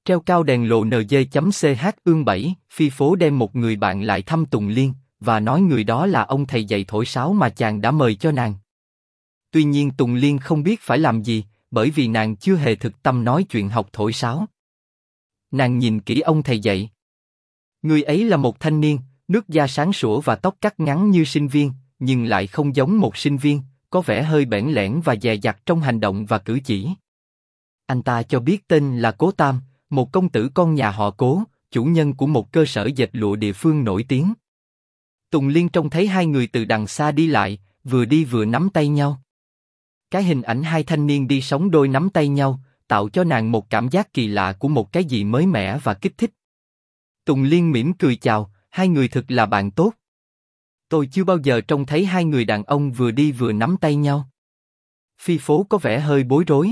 Treo cao đèn lộ NG.ch ương 7, Phi Phố đem một người bạn lại thăm Tùng Liên, và nói người đó là ông thầy dạy thổi sáo mà chàng đã mời cho nàng. Tuy nhiên Tùng Liên không biết phải làm gì, bởi vì nàng chưa hề thực tâm nói chuyện học thổi sáo. Nàng nhìn kỹ ông thầy dạy. Người ấy là một thanh niên, nước da sáng sủa và tóc cắt ngắn như sinh viên, nhưng lại không giống một sinh viên, có vẻ hơi bẽn lẽn và dè dặt trong hành động và cử chỉ. Anh ta cho biết tên là Cố Tam, một công tử con nhà họ Cố, chủ nhân của một cơ sở dệt lụa địa phương nổi tiếng. Tùng Liên trông thấy hai người từ đằng xa đi lại, vừa đi vừa nắm tay nhau. Cái hình ảnh hai thanh niên đi sóng đôi nắm tay nhau, tạo cho nàng một cảm giác kỳ lạ của một cái gì mới mẻ và kích thích. Tùng Liên mỉm cười chào, hai người thực là bạn tốt. Tôi chưa bao giờ trông thấy hai người đàn ông vừa đi vừa nắm tay nhau. Phi Phố có vẻ hơi bối rối.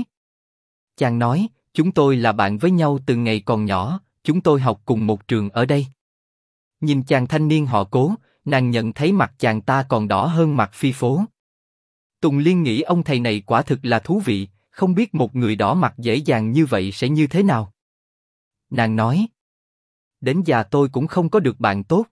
Chàng nói, chúng tôi là bạn với nhau từ ngày còn nhỏ, chúng tôi học cùng một trường ở đây. Nhìn chàng thanh niên họ Cố, nàng nhận thấy mặt chàng ta còn đỏ hơn mặt Phi Phố. Tùng Liên nghĩ ông thầy này quả thực là thú vị, không biết một người đỏ mặt dễ dàng như vậy sẽ như thế nào. Nàng nói, đến già tôi cũng không có được bạn tốt.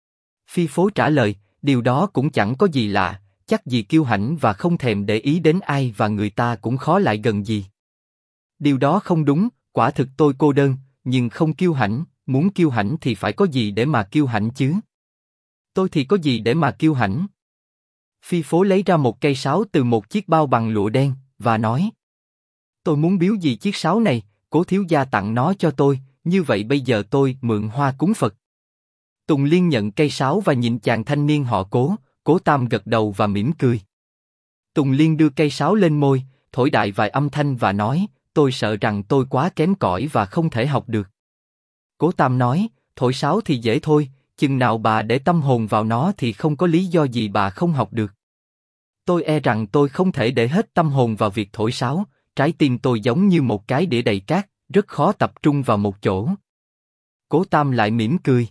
Phi Phố trả lời, điều đó cũng chẳng có gì lạ, chắc gì kiêu hãnh và không thèm để ý đến ai và người ta cũng khó lại gần gì. Điều đó không đúng, quả thực tôi cô đơn, nhưng không kiêu hãnh, muốn kiêu hãnh thì phải có gì để mà kiêu hãnh chứ. Tôi thì có gì để mà kiêu hãnh. Phi Phố lấy ra một cây sáo từ một chiếc bao bằng lụa đen, và nói, tôi muốn biếu gì chiếc sáo này, Cố thiếu gia tặng nó cho tôi, như vậy bây giờ tôi mượn hoa cúng Phật. Tùng Liên nhận cây sáo và nhìn chàng thanh niên họ Cố, Cố Tam gật đầu và mỉm cười. Tùng Liên đưa cây sáo lên môi, thổi đại vài âm thanh và nói, tôi sợ rằng tôi quá kém cỏi và không thể học được. Cố Tam nói, thổi sáo thì dễ thôi, chừng nào bà để tâm hồn vào nó thì không có lý do gì bà không học được. Tôi e rằng tôi không thể để hết tâm hồn vào việc thổi sáo, trái tim tôi giống như một cái đĩa đầy cát, rất khó tập trung vào một chỗ. Cố Tam lại mỉm cười.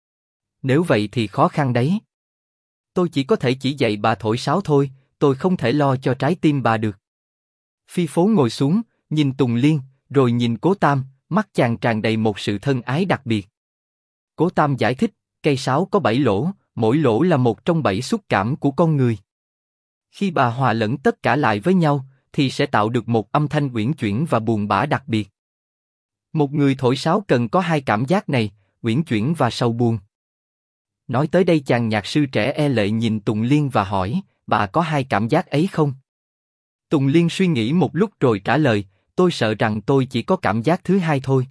Nếu vậy thì khó khăn đấy. Tôi chỉ có thể chỉ dạy bà thổi sáo thôi, tôi không thể lo cho trái tim bà được. Phi Phố ngồi xuống, nhìn Tùng Liên, rồi nhìn Cố Tam, mắt chàng tràn đầy một sự thân ái đặc biệt. Cố Tam giải thích, cây sáo có 7 lỗ, mỗi lỗ là một trong 7 xúc cảm của con người. Khi bà hòa lẫn tất cả lại với nhau, thì sẽ tạo được một âm thanh uyển chuyển và buồn bã đặc biệt. Một người thổi sáo cần có hai cảm giác này, uyển chuyển và sâu buồn. Nói tới đây chàng nhạc sư trẻ e lệ nhìn Tùng Liên và hỏi, bà có hai cảm giác ấy không? Tùng Liên suy nghĩ một lúc rồi trả lời, tôi sợ rằng tôi chỉ có cảm giác thứ hai thôi.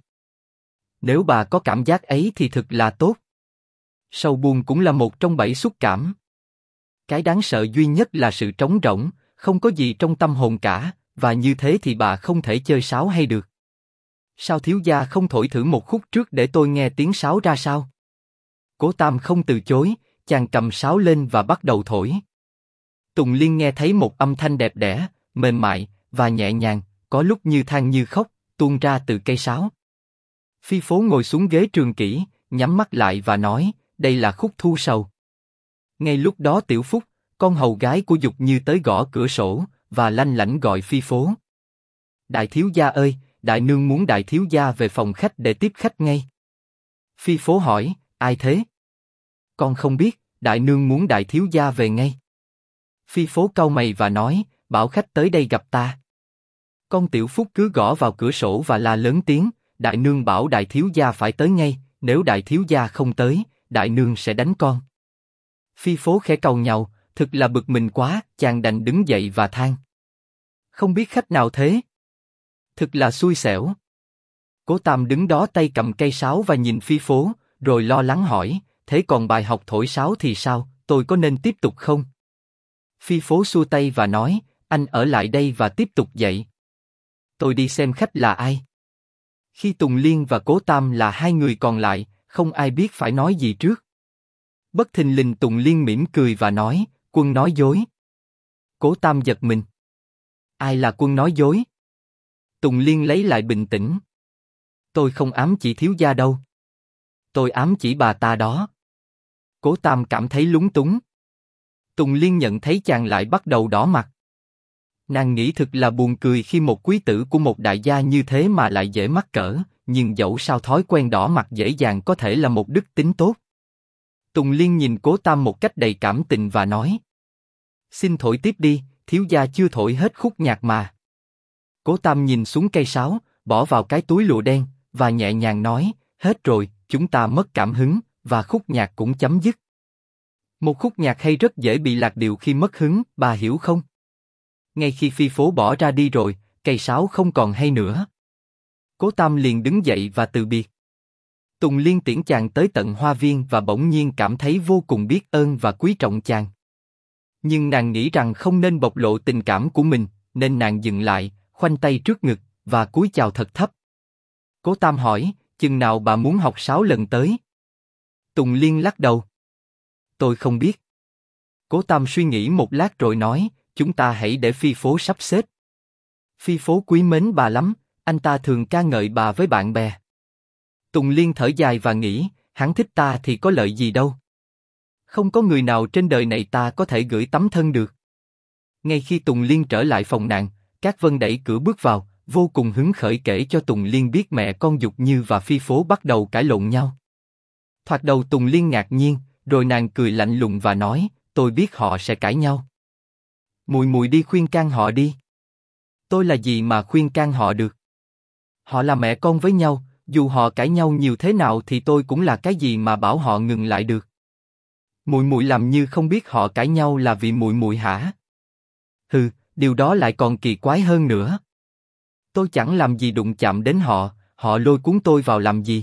Nếu bà có cảm giác ấy thì thực là tốt. Sâu buồn cũng là một trong 7 xúc cảm. Cái đáng sợ duy nhất là sự trống rỗng, không có gì trong tâm hồn cả, và như thế thì bà không thể chơi sáo hay được. Sao thiếu gia không thổi thử một khúc trước để tôi nghe tiếng sáo ra sao? Cố Tam không từ chối, chàng cầm sáo lên và bắt đầu thổi. Tùng Liên nghe thấy một âm thanh đẹp đẽ, mềm mại và nhẹ nhàng, có lúc như than như khóc, tuôn ra từ cây sáo. Phi Phố ngồi xuống ghế trường kỷ, nhắm mắt lại và nói, đây là khúc Thu Sầu. Ngay lúc đó Tiểu Phúc, con hầu gái của Dục Như tới gõ cửa sổ và lanh lảnh gọi Phi Phố. Đại thiếu gia ơi, đại nương muốn đại thiếu gia về phòng khách để tiếp khách ngay. Phi Phố hỏi, ai thế? Con không biết, đại nương muốn đại thiếu gia về ngay. Phi Phố cau mày và nói, bảo khách tới đây gặp ta. Con Tiểu Phúc cứ gõ vào cửa sổ và la lớn tiếng, đại nương bảo đại thiếu gia phải tới ngay, nếu đại thiếu gia không tới, đại nương sẽ đánh con. Phi Phố khẽ cau nhàu, thực là bực mình quá, chàng đành đứng dậy và than. Không biết khách nào thế? Thực là xui xẻo. Cố Tam đứng đó tay cầm cây sáo và nhìn Phi Phố, rồi lo lắng hỏi, thế còn bài học thổi sáo thì sao, tôi có nên tiếp tục không? Phi Phố xua tay và nói, anh ở lại đây và tiếp tục dạy. Tôi đi xem khách là ai. Khi Tùng Liên và Cố Tam là hai người còn lại, không ai biết phải nói gì trước. Bất thình lình Tùng Liên mỉm cười và nói, Quân nói dối. Cố Tam giật mình. Ai là Quân nói dối? Tùng Liên lấy lại bình tĩnh. Tôi không ám chỉ thiếu gia đâu. Tôi ám chỉ bà ta đó. Cố Tam cảm thấy lúng túng. Tùng Liên nhận thấy chàng lại bắt đầu đỏ mặt. Nàng nghĩ thực là buồn cười khi một quý tử của một đại gia như thế mà lại dễ mắc cỡ, nhưng dẫu sao thói quen đỏ mặt dễ dàng có thể là một đức tính tốt. Tùng Liên nhìn Cố Tam một cách đầy cảm tình và nói: Xin thổi tiếp đi, thiếu gia chưa thổi hết khúc nhạc mà. Cố Tam nhìn xuống cây sáo, bỏ vào cái túi lụa đen, và nhẹ nhàng nói: Hết rồi, chúng ta mất cảm hứng, và khúc nhạc cũng chấm dứt. Một khúc nhạc hay rất dễ bị lạc điệu khi mất hứng, bà hiểu không? Ngay khi Phi Phố bỏ ra đi rồi, cây sáo không còn hay nữa. Cố Tam liền đứng dậy và từ biệt. Tùng Liên tiễn chàng tới tận hoa viên và bỗng nhiên cảm thấy vô cùng biết ơn và quý trọng chàng. Nhưng nàng nghĩ rằng không nên bộc lộ tình cảm của mình, nên nàng dừng lại, khoanh tay trước ngực, và cúi chào thật thấp. Cố Tam hỏi: Chừng nào bà muốn học 6 lần tới? Tùng Liên lắc đầu: Tôi không biết. Cố Tam suy nghĩ một lát rồi nói: Chúng ta hãy để Phi Phố sắp xếp. Phi Phố quý mến bà lắm, anh ta thường ca ngợi bà với bạn bè. Tùng Liên thở dài và nghĩ: Hắn thích ta thì có lợi gì đâu. Không có người nào trên đời này ta có thể gửi tấm thân được. Ngay khi Tùng Liên trở lại phòng nàng, Cát Vân đẩy cửa bước vào, vô cùng hứng khởi kể cho Tùng Liên biết mẹ con Dục Như và Phi Phố bắt đầu cãi lộn nhau. Thoạt đầu Tùng Liên ngạc nhiên, rồi nàng cười lạnh lùng và nói: Tôi biết họ sẽ cãi nhau. Mùi mùi đi khuyên can họ đi. Tôi là gì mà khuyên can họ được? Họ là mẹ con với nhau, dù họ cãi nhau nhiều thế nào thì tôi cũng là cái gì mà bảo họ ngừng lại được. Mùi mùi làm như không biết họ cãi nhau là vì mùi mùi hả? Hừ, điều đó lại còn kỳ quái hơn nữa. Tôi chẳng làm gì đụng chạm đến họ, họ lôi cuốn tôi vào làm gì?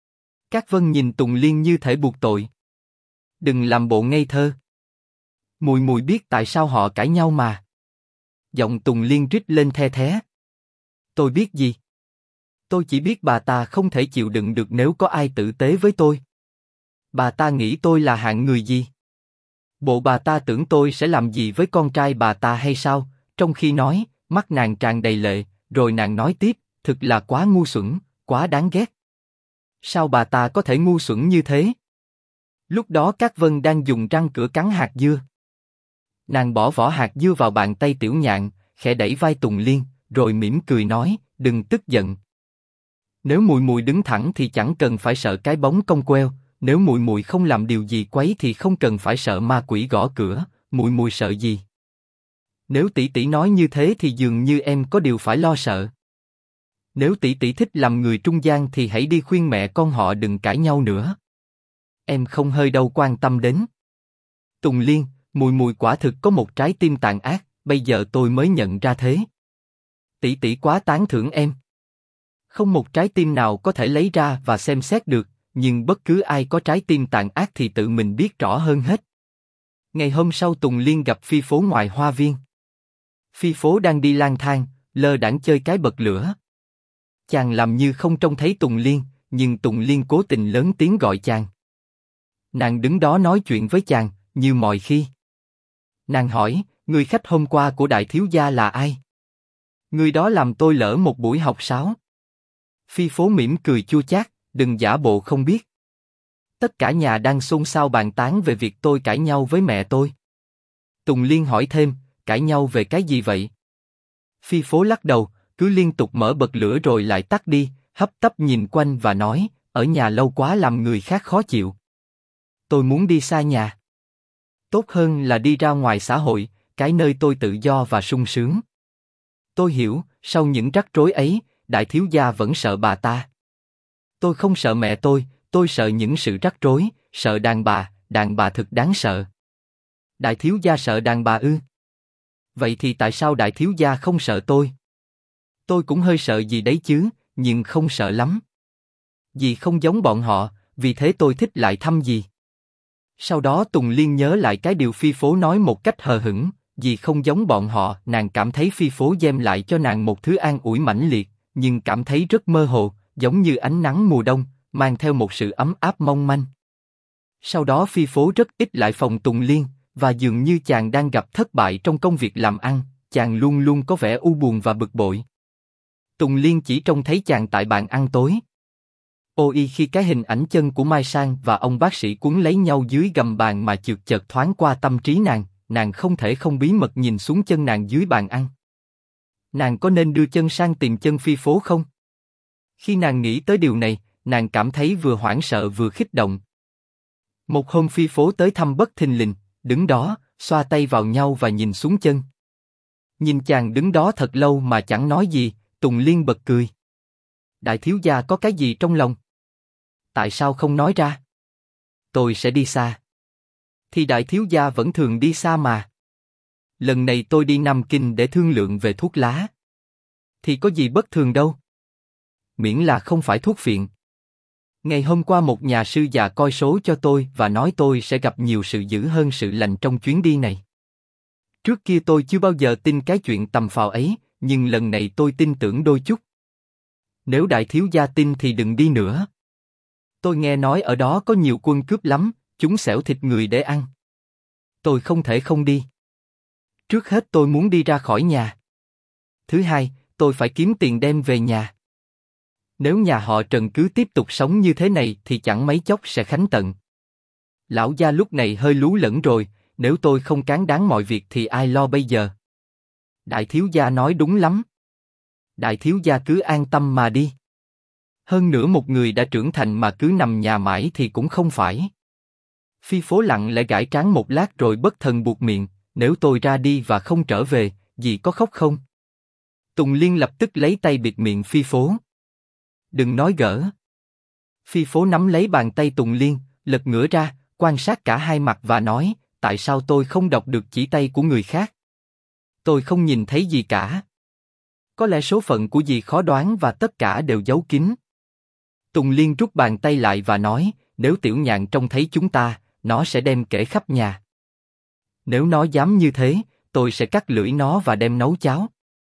Cát Vân nhìn Tùng Liên như thể buộc tội. Đừng làm bộ ngây thơ. Mùi mùi biết tại sao họ cãi nhau mà. Giọng Tùng Liên rít lên the thé. Tôi biết gì? Tôi chỉ biết bà ta không thể chịu đựng được nếu có ai tử tế với tôi. Bà ta nghĩ tôi là hạng người gì? Bộ bà ta tưởng tôi sẽ làm gì với con trai bà ta hay sao? Trong khi nói, mắt nàng tràn đầy lệ, rồi nàng nói tiếp: Thực là quá ngu xuẩn, quá đáng ghét. Sao bà ta có thể ngu xuẩn như thế? Lúc đó Cát Vân đang dùng răng cửa cắn hạt dưa. Nàng bỏ vỏ hạt dưa vào bàn tay Tiểu Nhạn, khẽ đẩy vai Tùng Liên, rồi mỉm cười nói: Đừng tức giận. Nếu mùi mùi đứng thẳng thì chẳng cần phải sợ cái bóng cong queo. Nếu mùi mùi không làm điều gì quấy thì không cần phải sợ ma quỷ gõ cửa. Mùi mùi sợ gì? Nếu tỷ tỷ nói như thế thì dường như em có điều phải lo sợ. Nếu tỷ tỷ thích làm người trung gian thì hãy đi khuyên mẹ con họ đừng cãi nhau nữa. Em không hơi đâu quan tâm đến. Tùng Liên, mùi mùi quả thực có một trái tim tàn ác, bây giờ tôi mới nhận ra thế. Tỷ tỷ quá tán thưởng em. Không một trái tim nào có thể lấy ra và xem xét được, nhưng bất cứ ai có trái tim tàn ác thì tự mình biết rõ hơn hết. Ngày hôm sau Tùng Liên gặp Phi Phố ngoài hoa viên. Phi Phố đang đi lang thang, lơ đãng chơi cái bật lửa. Chàng làm như không trông thấy Tùng Liên, nhưng Tùng Liên cố tình lớn tiếng gọi chàng. Nàng đứng đó nói chuyện với chàng, như mọi khi. Nàng hỏi: Người khách hôm qua của đại thiếu gia là ai? Người đó làm tôi lỡ một buổi học sáo. Phi Phố mỉm cười chua chát: Đừng giả bộ không biết. Tất cả nhà đang xôn xao bàn tán về việc tôi cãi nhau với mẹ tôi. Tùng Liên hỏi thêm: Cãi nhau về cái gì vậy? Phi Phố lắc đầu, cứ liên tục mở bật lửa rồi lại tắt đi, hấp tấp nhìn quanh và nói: Ở nhà lâu quá làm người khác khó chịu. Tôi muốn đi xa nhà. Tốt hơn là đi ra ngoài xã hội, cái nơi tôi tự do và sung sướng. Tôi hiểu, sau những rắc rối ấy, đại thiếu gia vẫn sợ bà ta. Tôi không sợ mẹ tôi sợ những sự rắc rối, sợ đàn bà thực đáng sợ. Đại thiếu gia sợ đàn bà ư? Vậy thì tại sao đại thiếu gia không sợ tôi? Tôi cũng hơi sợ gì đấy chứ, nhưng không sợ lắm. Vì không giống bọn họ, vì thế tôi thích lại thăm gì. Sau đó Tùng Liên nhớ lại cái điều Phi Phố nói một cách hờ hững, vì không giống bọn họ, nàng cảm thấy Phi Phố đem lại cho nàng một thứ an ủi mãnh liệt, nhưng cảm thấy rất mơ hồ, giống như ánh nắng mùa đông, mang theo một sự ấm áp mong manh. Sau đó Phi Phố rất ít lại phòng Tùng Liên, và dường như chàng đang gặp thất bại trong công việc làm ăn, chàng luôn luôn có vẻ u buồn và bực bội. Tùng Liên chỉ trông thấy chàng tại bàn ăn tối. Ôi khi cái hình ảnh chân của Mai Sang và ông bác sĩ quấn lấy nhau dưới gầm bàn mà chợt chợt thoáng qua tâm trí nàng không thể không bí mật nhìn xuống chân nàng dưới bàn ăn. Nàng có nên đưa chân sang tìm chân Phi Phố không? Khi nàng nghĩ tới điều này, nàng cảm thấy vừa hoảng sợ vừa kích động. Một hôm Phi Phố tới thăm bất thình lình, đứng đó, xoa tay vào nhau và nhìn xuống chân. Nhìn chàng đứng đó thật lâu mà chẳng nói gì, Tùng Liên bật cười. Đại thiếu gia có cái gì trong lòng? Tại sao không nói ra? Tôi sẽ đi xa. Thì đại thiếu gia vẫn thường đi xa mà. Lần này tôi đi Nam Kinh để thương lượng về thuốc lá. Thì có gì bất thường đâu. Miễn là không phải thuốc phiện. Ngày hôm qua một nhà sư già coi số cho tôi và nói tôi sẽ gặp nhiều sự dữ hơn sự lành trong chuyến đi này. Trước kia tôi chưa bao giờ tin cái chuyện tầm phào ấy, nhưng lần này tôi tin tưởng đôi chút. Nếu đại thiếu gia tin thì đừng đi nữa. Tôi nghe nói ở đó có nhiều quân cướp lắm, chúng xẻo thịt người để ăn. Tôi không thể không đi. Trước hết tôi muốn đi ra khỏi nhà. Thứ hai, tôi phải kiếm tiền đem về nhà. Nếu nhà họ Trần cứ tiếp tục sống như thế này thì chẳng mấy chốc sẽ khánh tận. Lão gia lúc này hơi lú lẫn rồi, nếu tôi không cán đáng mọi việc thì ai lo bây giờ? Đại thiếu gia nói đúng lắm. Đại thiếu gia cứ an tâm mà đi. Hơn nữa một người đã trưởng thành mà cứ nằm nhà mãi thì cũng không phải. Phi Phố lặng lẽ gãi trán một lát rồi bất thần buột miệng, nếu tôi ra đi và không trở về, dì có khóc không? Tùng Liên lập tức lấy tay bịt miệng Phi Phố. Đừng nói gỡ. Phi Phố nắm lấy bàn tay Tùng Liên, lật ngửa ra, quan sát cả hai mặt và nói, tại sao tôi không đọc được chỉ tay của người khác? Tôi không nhìn thấy gì cả. Có lẽ số phận của dì khó đoán và tất cả đều giấu kín. Tùng Liên rút bàn tay lại và nói, nếu Tiểu Nhạn trông thấy chúng ta, nó sẽ đem kể khắp nhà. Nếu nó dám như thế, tôi sẽ cắt lưỡi nó và đem nấu cháo.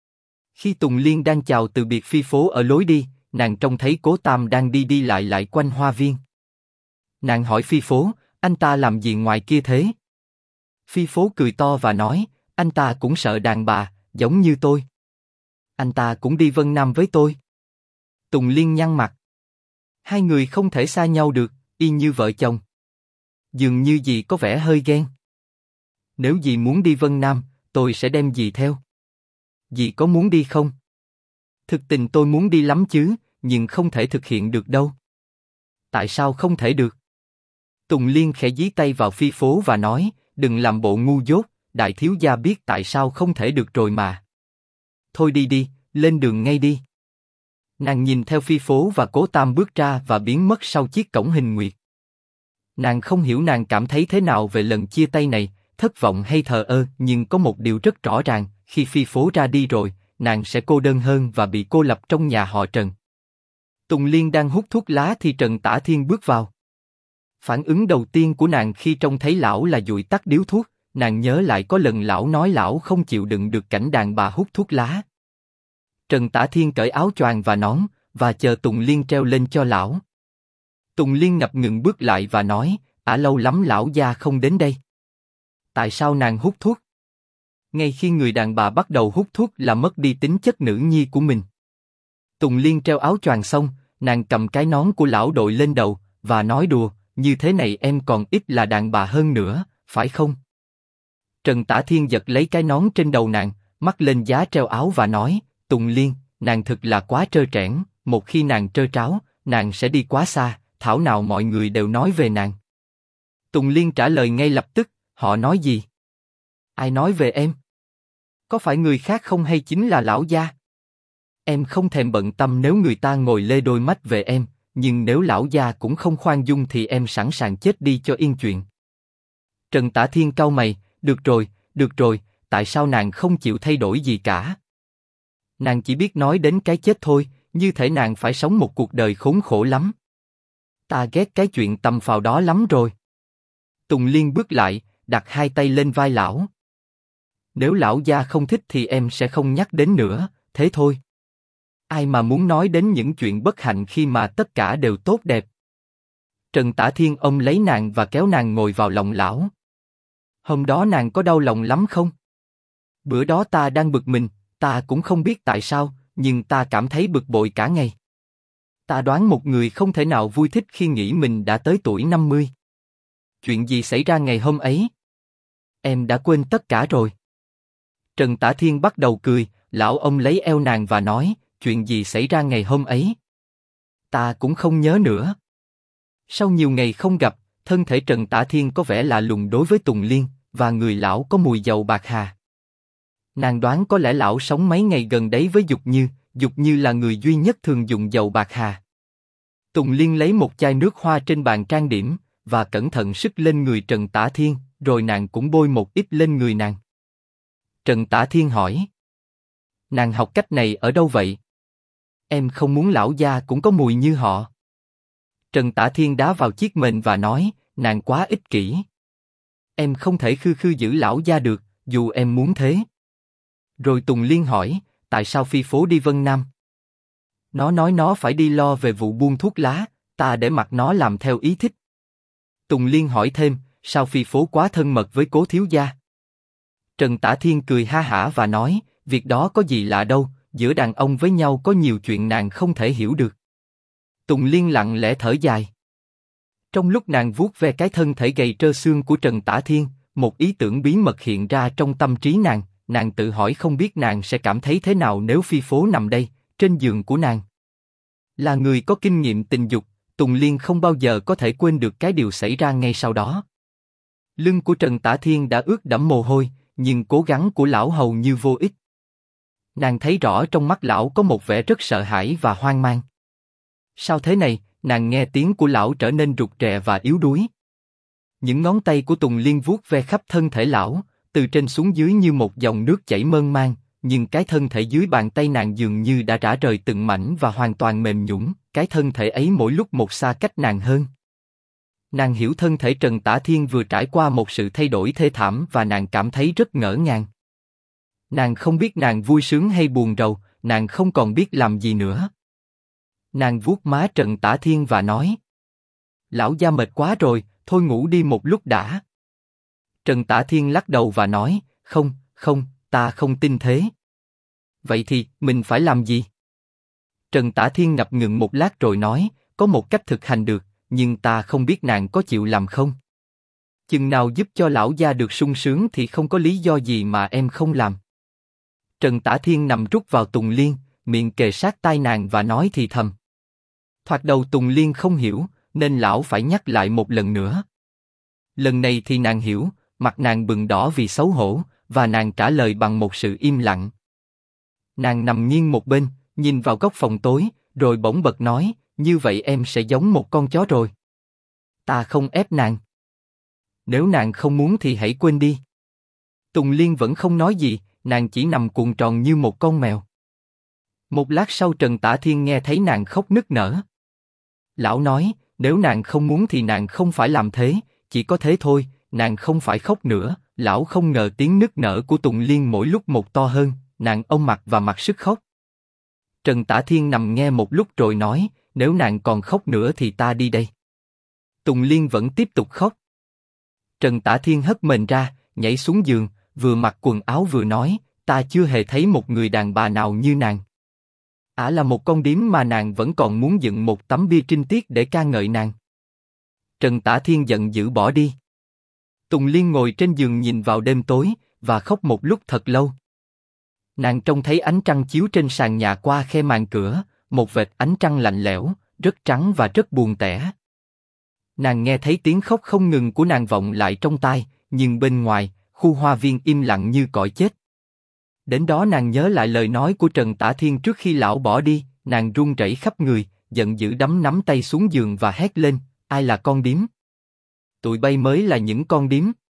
Khi Tùng Liên đang chào từ biệt Phi Phố ở lối đi, nàng trông thấy Cố Tam đang đi lại quanh hoa viên. Nàng hỏi Phi Phố, anh ta làm gì ngoài kia thế? Phi Phố cười to và nói, anh ta cũng sợ đàn bà, giống như tôi. Anh ta cũng đi Vân Nam với tôi. Tùng Liên nhăn mặt. Hai người không thể xa nhau được, y như vợ chồng. Dường như dì có vẻ hơi ghen. Nếu dì muốn đi Vân Nam, tôi sẽ đem dì theo. Dì có muốn đi không? Thực tình tôi muốn đi lắm chứ, nhưng không thể thực hiện được đâu. Tại sao không thể được? Tùng Liên khẽ dí tay vào Phi Phố và nói, đừng làm bộ ngu dốt, đại thiếu gia biết tại sao không thể được rồi mà. Thôi đi đi, lên đường ngay đi. Nàng nhìn theo Phi Phố và Cố Tam bước ra và biến mất sau chiếc cổng hình nguyệt. Nàng không hiểu nàng cảm thấy thế nào về lần chia tay này, thất vọng hay thờ ơ, nhưng có một điều rất rõ ràng, khi Phi Phố ra đi rồi, nàng sẽ cô đơn hơn và bị cô lập trong nhà họ Trần. Tùng Liên đang hút thuốc lá thì Trần Tả Thiên bước vào. Phản ứng đầu tiên của nàng khi trông thấy lão là dụi tắt điếu thuốc, nàng nhớ lại có lần lão nói lão không chịu đựng được cảnh đàn bà hút thuốc lá. Trần Tả Thiên cởi áo choàng và nón, và chờ Tùng Liên treo lên cho lão. Tùng Liên ngập ngừng bước lại và nói, lâu lắm lão gia không đến đây. Tại sao nàng hút thuốc? Ngay khi người đàn bà bắt đầu hút thuốc là mất đi tính chất nữ nhi của mình. Tùng Liên treo áo choàng xong, nàng cầm cái nón của lão đội lên đầu, và nói đùa, như thế này em còn ít là đàn bà hơn nữa, phải không? Trần Tả Thiên giật lấy cái nón trên đầu nàng, mắt lên giá treo áo và nói, Tùng Liên, nàng thực là quá trơ trẽn, một khi nàng trơ tráo, nàng sẽ đi quá xa, thảo nào mọi người đều nói về nàng. Tùng Liên trả lời ngay lập tức, họ nói gì? Ai nói về em? Có phải người khác không hay chính là lão gia? Em không thèm bận tâm nếu người ta ngồi lê đôi mách về em, nhưng nếu lão gia cũng không khoan dung thì em sẵn sàng chết đi cho yên chuyện. Trần Tả Thiên cau mày, được rồi, tại sao nàng không chịu thay đổi gì cả? Nàng chỉ biết nói đến cái chết thôi, như thể nàng phải sống một cuộc đời khốn khổ lắm. Ta ghét cái chuyện tầm phào đó lắm rồi. Tùng Liên bước lại, đặt hai tay lên vai lão. Nếu lão gia không thích thì em sẽ không nhắc đến nữa, thế thôi. Ai mà muốn nói đến những chuyện bất hạnh khi mà tất cả đều tốt đẹp. Trần Tả Thiên ôm lấy nàng và kéo nàng ngồi vào lòng lão. Hôm đó nàng có đau lòng lắm không? Bữa đó ta đang bực mình, ta cũng không biết tại sao, nhưng ta cảm thấy bực bội cả ngày. Ta đoán một người không thể nào vui thích khi nghĩ mình đã tới tuổi 50. Chuyện gì xảy ra ngày hôm ấy? Em đã quên tất cả rồi. Trần Tả Thiên bắt đầu cười, lão ôm lấy eo nàng và nói, chuyện gì xảy ra ngày hôm ấy? Ta cũng không nhớ nữa. Sau nhiều ngày không gặp, thân thể Trần Tả Thiên có vẻ lạ lùng đối với Tùng Liên, và người lão có mùi dầu bạc hà. Nàng đoán có lẽ lão sống mấy ngày gần đấy với Dục Như là người duy nhất thường dùng dầu bạc hà. Tùng Liên lấy một chai nước hoa trên bàn trang điểm, và cẩn thận sức lên người Trần Tả Thiên, rồi nàng cũng bôi một ít lên người nàng. Trần Tả Thiên hỏi. Nàng học cách này ở đâu vậy? Em không muốn lão gia cũng có mùi như họ. Trần Tả Thiên đá vào chiếc mền và nói, nàng quá ích kỷ. Em không thể khư khư giữ lão gia được, dù em muốn thế. Rồi Tùng Liên hỏi, tại sao Phi Phố đi Vân Nam? Nó nói nó phải đi lo về vụ buôn thuốc lá, ta để mặc nó làm theo ý thích. Tùng Liên hỏi thêm, sao Phi Phố quá thân mật với Cố thiếu gia? Trần Tả Thiên cười ha hả và nói, việc đó có gì lạ đâu, giữa đàn ông với nhau có nhiều chuyện nàng không thể hiểu được. Tùng Liên lặng lẽ thở dài. Trong lúc nàng vuốt ve cái thân thể gầy trơ xương của Trần Tả Thiên, một ý tưởng bí mật hiện ra trong tâm trí nàng tự hỏi không biết nàng sẽ cảm thấy thế nào nếu Phi Phố nằm đây, trên giường của nàng. Là người có kinh nghiệm tình dục, Tùng Liên không bao giờ có thể quên được cái điều xảy ra ngay sau đó. Lưng của Trần Tả Thiên đã ướt đẫm mồ hôi, nhưng cố gắng của lão hầu như vô ích. Nàng thấy rõ trong mắt lão có một vẻ rất sợ hãi và hoang mang. Sao thế này? Nàng nghe tiếng của lão trở nên rụt rè và yếu đuối. Những ngón tay của Tùng Liên vuốt ve khắp thân thể lão, từ trên xuống dưới như một dòng nước chảy mơn man, nhưng cái thân thể dưới bàn tay nàng dường như đã rã rời từng mảnh và hoàn toàn mềm nhũn. Cái thân thể ấy mỗi lúc một xa cách nàng hơn. Nàng hiểu thân thể Trần Tả Thiên vừa trải qua một sự thay đổi thê thảm và nàng cảm thấy rất ngỡ ngàng. Nàng không biết nàng vui sướng hay buồn rầu, nàng không còn biết làm gì nữa. Nàng vuốt má Trần Tả Thiên và nói: Lão gia mệt quá rồi, thôi ngủ đi một lúc đã. Trần Tả Thiên lắc đầu và nói: Không, ta không tin thế. Vậy thì, mình phải làm gì? Trần Tả Thiên ngập ngừng một lát rồi nói: Có một cách thực hành được, nhưng ta không biết nàng có chịu làm không? Chừng nào giúp cho lão gia được sung sướng thì không có lý do gì mà em không làm. Trần Tả Thiên nằm rút vào Tùng Liên, miệng kề sát tai nàng và nói thì thầm. Thoạt đầu Tùng Liên không hiểu, nên lão phải nhắc lại một lần nữa. Lần này thì nàng hiểu, mặt nàng bừng đỏ vì xấu hổ, và nàng trả lời bằng một sự im lặng. Nàng nằm nghiêng một bên, nhìn vào góc phòng tối, rồi bỗng bật nói: Như vậy em sẽ giống một con chó rồi. Ta không ép nàng. Nếu nàng không muốn thì hãy quên đi. Tùng Liên vẫn không nói gì, nàng chỉ nằm cuộn tròn như một con mèo. Một lát sau Trần Tả Thiên nghe thấy nàng khóc nức nở. Lão nói: Nếu nàng không muốn thì nàng không phải làm thế, chỉ có thế thôi, nàng không phải khóc nữa. Lão không ngờ tiếng nức nở của Tùng Liên mỗi lúc một to hơn, nàng ôm mặt và mặc sức khóc. Trần Tả Thiên nằm nghe một lúc rồi nói: Nếu nàng còn khóc nữa thì ta đi đây. Tùng Liên vẫn tiếp tục khóc. Trần Tả Thiên hất mền ra, nhảy xuống giường, vừa mặc quần áo vừa nói: Ta chưa hề thấy một người đàn bà nào như nàng. Ả là một con điếm mà nàng vẫn còn muốn dựng một tấm bia trinh tiết để ca ngợi nàng. Trần Tả Thiên giận dữ bỏ đi. Tùng Liên ngồi trên giường nhìn vào đêm tối, và khóc một lúc thật lâu. Nàng trông thấy ánh trăng chiếu trên sàn nhà qua khe màn cửa, một vệt ánh trăng lạnh lẽo, rất trắng và rất buồn tẻ. Nàng nghe thấy tiếng khóc không ngừng của nàng vọng lại trong tai, nhưng bên ngoài, khu hoa viên im lặng như cõi chết. Đến đó nàng nhớ lại lời nói của Trần Tả Thiên trước khi lão bỏ đi, nàng run rẩy khắp người, giận dữ đấm nắm tay xuống giường và hét lên: Ai là con điếm? Tụi bay mới là những con điếm.